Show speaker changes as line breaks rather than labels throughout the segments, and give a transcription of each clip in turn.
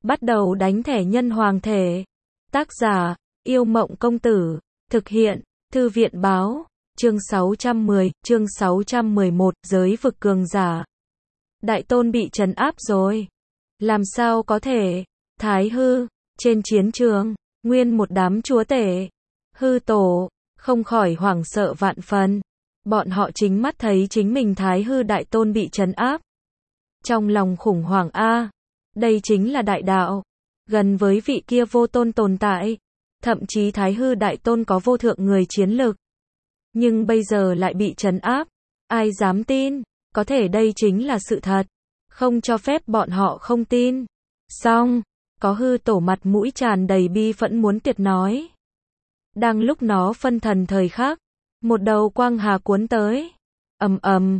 bắt đầu đánh thẻ nhân hoàng thể. Tác giả, Yêu Mộng Công Tử. Thực hiện, Thư viện Báo. Chương 610, chương 611, giới vực cường giả. Đại tôn bị trấn áp rồi. Làm sao có thể? Thái hư, trên chiến trường, nguyên một đám chúa tể. Hư tổ, không khỏi hoảng sợ vạn phần. Bọn họ chính mắt thấy chính mình Thái hư đại tôn bị trấn áp. Trong lòng khủng hoảng a, đây chính là đại đạo, gần với vị kia vô tôn tồn tại. Thậm chí Thái hư đại tôn có vô thượng người chiến lực. Nhưng bây giờ lại bị trấn áp. Ai dám tin? Có thể đây chính là sự thật. Không cho phép bọn họ không tin. Xong, có hư tổ mặt mũi tràn đầy bi phẫn muốn tiệt nói. Đang lúc nó phân thần thời khắc, một đầu quang hà cuốn tới. Ầm ầm,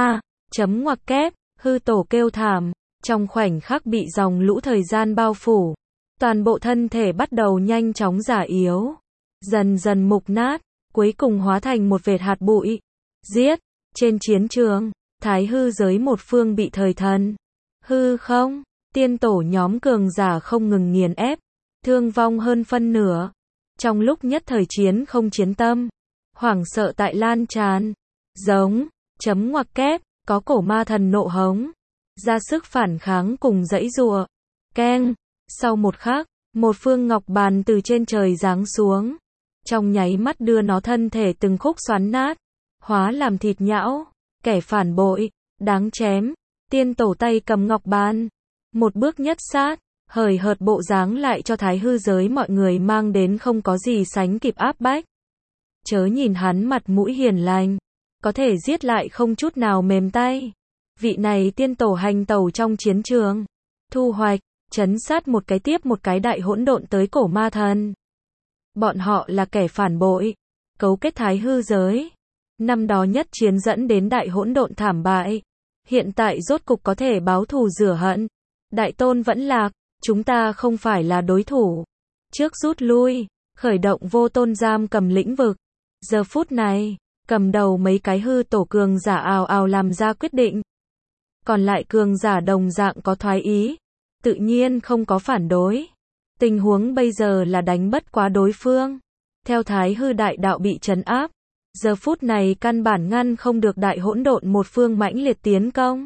chấm ngoặc kép, hư tổ kêu thảm, trong khoảnh khắc bị dòng lũ thời gian bao phủ. Toàn bộ thân thể bắt đầu nhanh chóng già yếu, dần dần mục nát, cuối cùng hóa thành một vệt hạt bụi. Giết, trên chiến trường, Thái hư giới một phương bị thời thần, hư không, tiên tổ nhóm cường giả không ngừng nghiền ép, thương vong hơn phân nửa. Trong lúc nhất thời chiến không chiến tâm, hoảng sợ tại lan tràn. Giống, chấm ngoặc kép, có cổ ma thần nộ hống, ra sức phản kháng cùng giãy giụa. Keng, sau một khắc, một phương ngọc bàn từ trên trời giáng xuống, trong nháy mắt đưa nó thân thể từng khúc xoắn nát, hóa làm thịt nhão. Kẻ phản bội, đáng chém. Tiên tổ tay cầm ngọc bàn, một bước nhất sát, hời hợt bộ dáng lại cho thái hư giới mọi người mang đến không có gì sánh kịp áp bách. Chớ nhìn hắn mặt mũi hiền lành, có thể giết lại không chút nào mềm tay. Vị này tiên tổ hành tẩu trong chiến trường, thu hoạch, trấn sát một cái tiếp một cái đại hỗn độn tới cổ ma thần. Bọn họ là kẻ phản bội, cấu kết thái hư giới. Năm đó nhất chiến dẫn đến đại hỗn độn thảm bại. Hiện tại rốt cục có thể báo thù rửa hận. Đại tôn vẫn lạc, chúng ta không phải là đối thủ. Trước rút lui, khởi động vô tôn giam cầm lĩnh vực. Giờ phút này, cầm đầu mấy cái hư tổ cường giả ào ào làm ra quyết định. Còn lại cường giả đồng dạng có thoái ý, tự nhiên không có phản đối. Tình huống bây giờ là đánh bất quá đối phương. Theo thái hư đại đạo bị trấn áp, giờ phút này căn bản ngăn không được đại hỗn độn một phương mãnh liệt tiến công.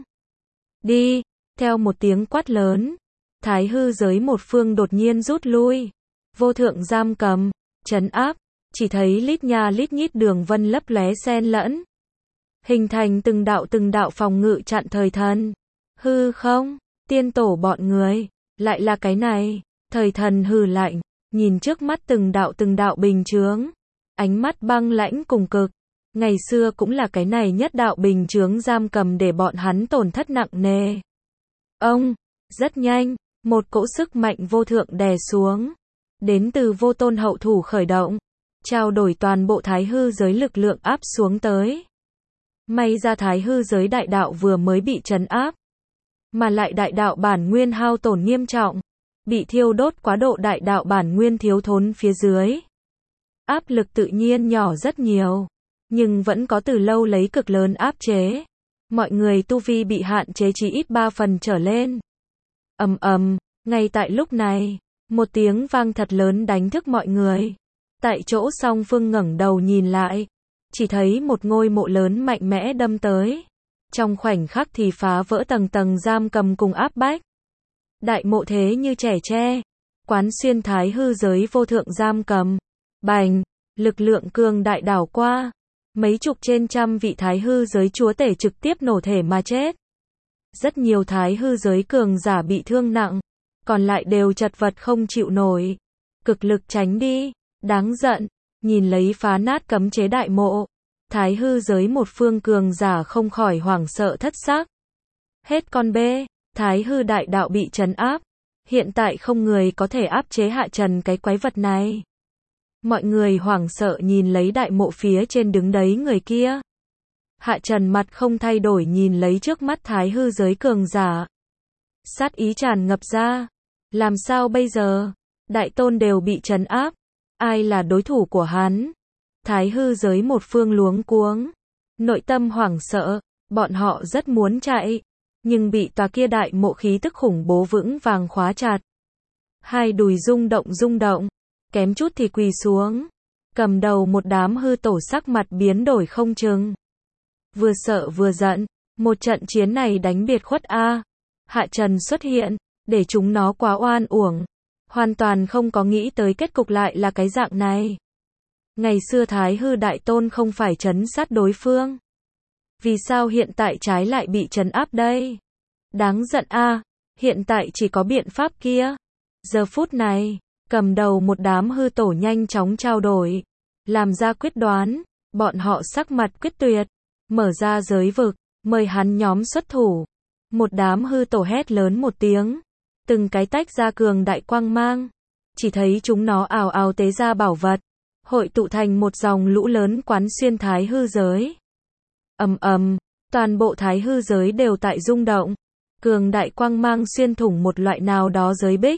Đi, theo một tiếng quát lớn, thái hư giới một phương đột nhiên rút lui. Vô thượng giam cầm, trấn áp, chỉ thấy lít nha lít nhít đường vân lấp lóe xen lẫn, hình thành từng đạo phòng ngự chặn thời thần. Hư không, tiên tổ bọn người, lại là cái này. Thời thần hừ lạnh, nhìn trước mắt từng đạo bình chướng, ánh mắt băng lãnh cùng cực. Ngày xưa cũng là cái này nhất đạo bình chướng giam cầm để bọn hắn tổn thất nặng nề. Rất nhanh, một cỗ sức mạnh vô thượng đè xuống, đến từ vô tôn hậu thủ khởi động, trao đổi toàn bộ thái hư giới lực lượng áp xuống tới. May ra thái hư giới đại đạo vừa mới bị trấn áp, mà lại đại đạo bản nguyên hao tổn nghiêm trọng, bị thiêu đốt quá độ, đại đạo bản nguyên thiếu thốn phía dưới. Áp lực tự nhiên nhỏ rất nhiều, nhưng vẫn có từ lâu lấy cực lớn áp chế. Mọi người tu vi bị hạn chế chỉ ít 3 phần trở lên. Ngay tại lúc này, một tiếng vang thật lớn đánh thức mọi người. Tại chỗ song phương ngẩng đầu nhìn lại, chỉ thấy một ngôi mộ lớn mạnh mẽ đâm tới. Trong khoảnh khắc thì phá vỡ tầng tầng giam cầm cùng áp bách. Đại mộ thế như trẻ tre, quán xuyên thái hư giới vô thượng giam cầm. Bành, lực lượng cường đại đảo qua, mấy chục trên trăm vị thái hư giới chúa tể trực tiếp nổ thể mà chết. Rất nhiều thái hư giới cường giả bị thương nặng, còn lại đều chật vật không chịu nổi. Cực lực tránh đi, đáng giận, nhìn lấy phá nát cấm chế đại mộ. Thái hư giới một phương cường giả không khỏi hoảng sợ thất xác. Hết con bê, thái hư đại đạo bị trấn áp. Hiện tại không người có thể áp chế hạ trần cái quái vật này. Mọi người hoảng sợ nhìn lấy đại mộ phía trên đứng đấy người kia. Hạ trần mặt không thay đổi nhìn lấy trước mắt thái hư giới cường giả. Sát ý tràn ngập ra. Làm sao bây giờ? Đại tôn đều bị trấn áp. Ai là đối thủ của hắn? Thái hư giới một phương luống cuống. Nội tâm hoảng sợ. Bọn họ rất muốn chạy, nhưng bị tòa kia đại mộ khí tức khủng bố vững vàng khóa chặt. hai đùi rung động, kém chút thì quỳ xuống. Cầm đầu một đám hư tổ sắc mặt biến đổi không chừng. Vừa sợ vừa giận, một trận chiến này đánh biệt khuất a. Hạ Trần xuất hiện, để chúng nó quá oan uổng. Hoàn toàn không có nghĩ tới kết cục lại là cái dạng này. Ngày xưa Thái Hư Đại Tôn không phải trấn sát đối phương. Vì sao hiện tại trái lại bị trấn áp đây? Đáng giận a, hiện tại chỉ có biện pháp kia. Giờ phút này, cầm đầu một đám hư tổ nhanh chóng trao đổi, làm ra quyết đoán, bọn họ sắc mặt quyết tuyệt, mở ra giới vực, mời hắn nhóm xuất thủ. Một đám hư tổ hét lớn một tiếng, từng cái tách ra cường đại quang mang, chỉ thấy chúng nó ào ào tế ra bảo vật, hội tụ thành một dòng lũ lớn quán xuyên thái hư giới. Ầm ầm, toàn bộ thái hư giới đều tại rung động, cường đại quang mang xuyên thủng một loại nào đó giới bích.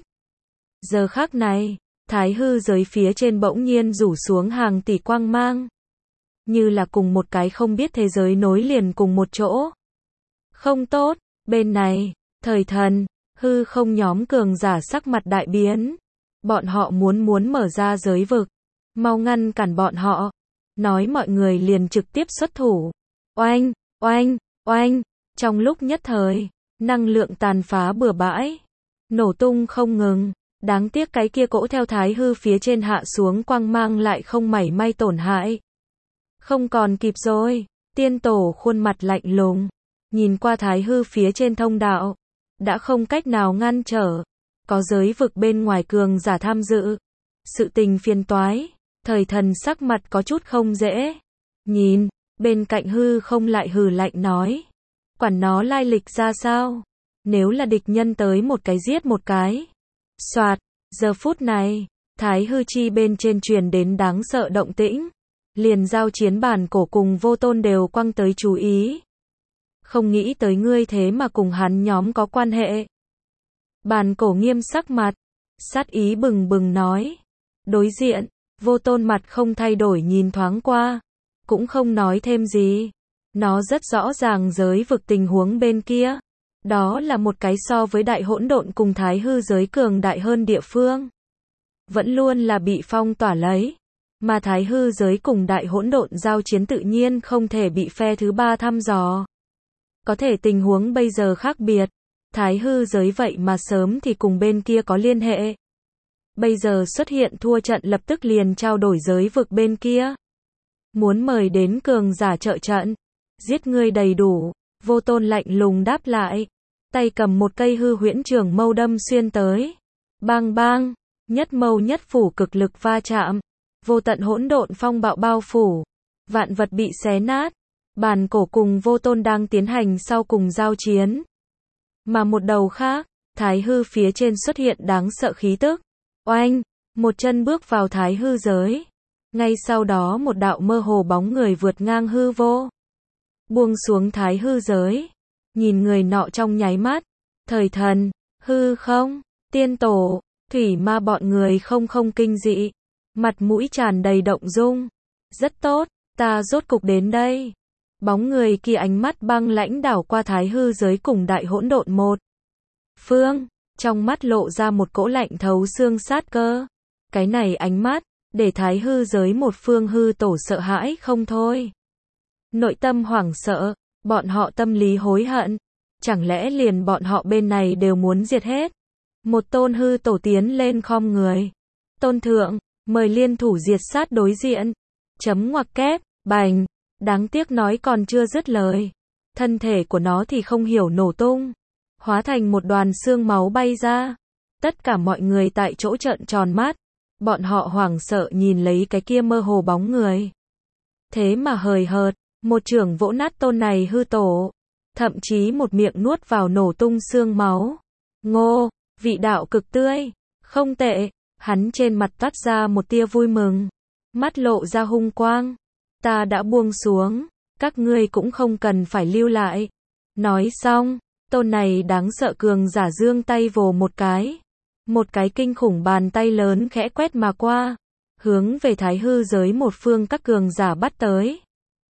Giờ khắc này, thái hư giới phía trên bỗng nhiên rủ xuống hàng tỷ quang mang, như là cùng một cái không biết thế giới nối liền cùng một chỗ. Không tốt, bên này, thời thần, hư không nhóm cường giả sắc mặt đại biến. Bọn họ muốn mở ra giới vực, mau ngăn cản bọn họ. Nói mọi người liền trực tiếp xuất thủ. Oanh, oanh, oanh, trong lúc nhất thời, năng lượng tàn phá bừa bãi, nổ tung không ngừng. Đáng tiếc cái kia cỗ theo thái hư phía trên hạ xuống quang mang lại không mảy may tổn hại. Không còn kịp rồi, tiên tổ khuôn mặt lạnh lùng, nhìn qua thái hư phía trên thông đạo, đã không cách nào ngăn trở, có giới vực bên ngoài cường giả tham dự. Sự tình phiền toái, thời thần sắc mặt có chút không dễ. Nhìn, bên cạnh hư không lại hừ lạnh nói, quản nó lai lịch ra sao, nếu là địch nhân tới một cái giết một cái. Soạt, giờ phút này, thái hư chi bên trên truyền đến đáng sợ động tĩnh, liền giao chiến bản cổ cùng vô tôn đều quăng tới chú ý. Không nghĩ tới ngươi thế mà cùng hắn nhóm có quan hệ. Bản cổ nghiêm sắc mặt, sát ý bừng bừng nói. Đối diện, vô tôn mặt không thay đổi nhìn thoáng qua, cũng không nói thêm gì. Nó rất rõ ràng giới vực tình huống bên kia. Đó là một cái so với đại hỗn độn cùng thái hư giới cường đại hơn địa phương. Vẫn luôn là bị phong tỏa lấy. Mà thái hư giới cùng đại hỗn độn giao chiến tự nhiên không thể bị phe thứ ba thăm dò. Có thể tình huống bây giờ khác biệt. Thái hư giới vậy mà sớm thì cùng bên kia có liên hệ. Bây giờ xuất hiện thua trận lập tức liền trao đổi giới vực bên kia. Muốn mời đến cường giả trợ trận. Giết ngươi đầy đủ. Vô tôn lạnh lùng đáp lại. Tay cầm một cây hư huyễn trường mâu đâm xuyên tới. Bang bang. Nhất mâu nhất phủ cực lực va chạm. Vô tận hỗn độn phong bạo bao phủ. Vạn vật bị xé nát. Bản cổ cùng vô tôn đang tiến hành sau cùng giao chiến. Mà một đầu khác, thái hư phía trên xuất hiện đáng sợ khí tức. Oanh, một chân bước vào thái hư giới. Ngay sau đó một đạo mơ hồ bóng người vượt ngang hư vô. Buông xuống thái hư giới. Nhìn người nọ trong nháy mắt. Thời thần, hư không, tiên tổ, thủy ma bọn người không kinh dị. Mặt mũi tràn đầy động dung. Rất tốt, ta rốt cục đến đây. Bóng người kia ánh mắt băng lãnh đảo qua thái hư giới cùng đại hỗn độn một phương, trong mắt lộ ra một cỗ lạnh thấu xương sát cơ. Cái này ánh mắt, để thái hư giới một phương hư tổ sợ hãi không thôi. Nội tâm hoảng sợ, bọn họ tâm lý hối hận. Chẳng lẽ liền bọn họ bên này đều muốn diệt hết? Một tôn hư tổ tiến lên khom người. Tôn thượng, mời liên thủ diệt sát đối diện. Chấm ngoặc kép, bành. Đáng tiếc nói còn chưa dứt lời. Thân thể của nó thì không hiểu nổ tung. Hóa thành một đoàn xương máu bay ra. Tất cả mọi người tại chỗ trợn tròn mắt. Bọn họ hoảng sợ nhìn lấy cái kia mơ hồ bóng người. Thế mà hời hợt, một chưởng vỗ nát tôn này hư tổ. Thậm chí một miệng nuốt vào nổ tung xương máu. Ngô, vị đạo cực tươi. Không tệ, hắn trên mặt toát ra một tia vui mừng. Mắt lộ ra hung quang. Ta đã buông xuống, các ngươi cũng không cần phải lưu lại. Nói xong, tôn này đáng sợ cường giả giương tay vồ một cái. Một cái kinh khủng bàn tay lớn khẽ quét mà qua. Hướng về thái hư giới một phương các cường giả bắt tới.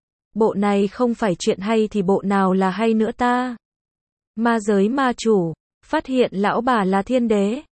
Bộ này không phải chuyện hay thì bộ nào là hay nữa ta. Ma giới ma chủ, phát hiện lão bà là thiên đế.